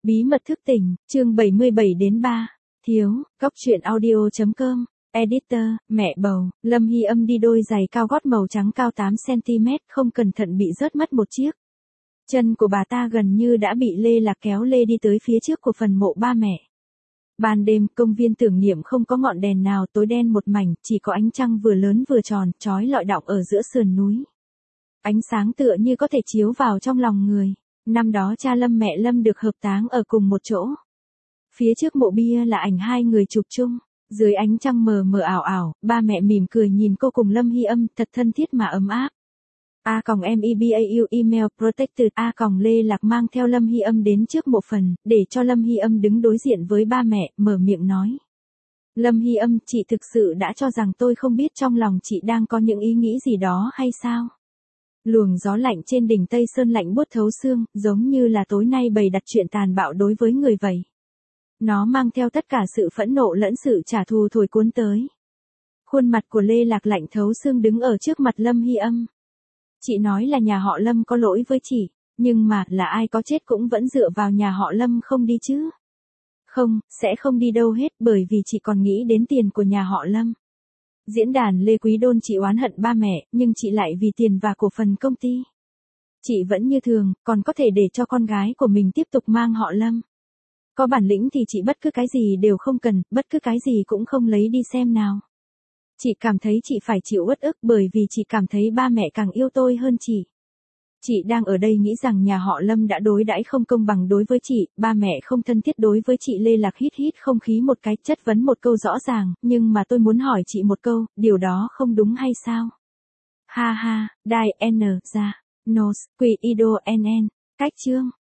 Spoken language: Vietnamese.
Bí mật thức tỉnh, chương 77-3. Thiếu, góc truyện audio.com. Editor, mẹ bầu, Lâm Hy Âm đi đôi giày cao gót màu trắng cao 8cm, không cẩn thận bị rớt mất một chiếc. Chân của bà ta gần như đã bị Lê Lạc kéo lê đi tới phía trước của phần mộ ba mẹ. Ban đêm, công viên tưởng niệm không có ngọn đèn nào, tối đen một mảnh, chỉ có ánh trăng vừa lớn vừa tròn, chói lọi đọng ở giữa sườn núi. Ánh sáng tựa như có thể chiếu vào trong lòng người. Năm đó cha Lâm mẹ Lâm được hợp táng ở cùng một chỗ. Phía trước mộ bia là ảnh hai người chụp chung. Dưới ánh trăng mờ mờ ảo ảo, ba mẹ mỉm cười nhìn cô cùng Lâm Hy Âm, thật thân thiết mà ấm áp. @mebau email protected Lê Lạc mang theo Lâm Hy Âm đến trước mộ phần, để cho Lâm Hy Âm đứng đối diện với ba mẹ, mở miệng nói. Lâm Hy Âm, chị thực sự đã cho rằng tôi không biết trong lòng chị đang có những ý nghĩ gì đó hay sao? Luồng gió lạnh trên đỉnh Tây Sơn lạnh buốt thấu xương, giống như là tối nay bày đặt chuyện tàn bạo đối với người vậy. Nó mang theo tất cả sự phẫn nộ lẫn sự trả thù thổi cuốn tới. Khuôn mặt của Lê Lạc lạnh thấu xương đứng ở trước mặt Lâm Hy Âm. Chị nói là nhà họ Lâm có lỗi với chị, nhưng mà là ai có chết cũng vẫn dựa vào nhà họ Lâm không đi chứ. Không, sẽ không đi đâu hết bởi vì chị còn nghĩ đến tiền của nhà họ Lâm. Diễn đàn Lê Quý Đôn chị oán hận ba mẹ, nhưng chị lại vì tiền và cổ phần công ty. Chị vẫn như thường, còn có thể để cho con gái của mình tiếp tục mang họ Lâm. Có bản lĩnh thì chị bất cứ cái gì đều không cần, bất cứ cái gì cũng không lấy đi xem nào. Chị cảm thấy chị phải chịu uất ức bởi vì chị cảm thấy ba mẹ càng yêu tôi hơn chị. Chị đang ở đây nghĩ rằng nhà họ Lâm đã đối đãi không công bằng đối với chị, ba mẹ không thân thiết đối với chị. Lê Lạc hít không khí một cái, chất vấn một câu rõ ràng, nhưng mà tôi muốn hỏi chị một câu, điều đó không đúng hay sao? Ha ha, Đai N ra, Nos, Quy Ido NN, cách chương.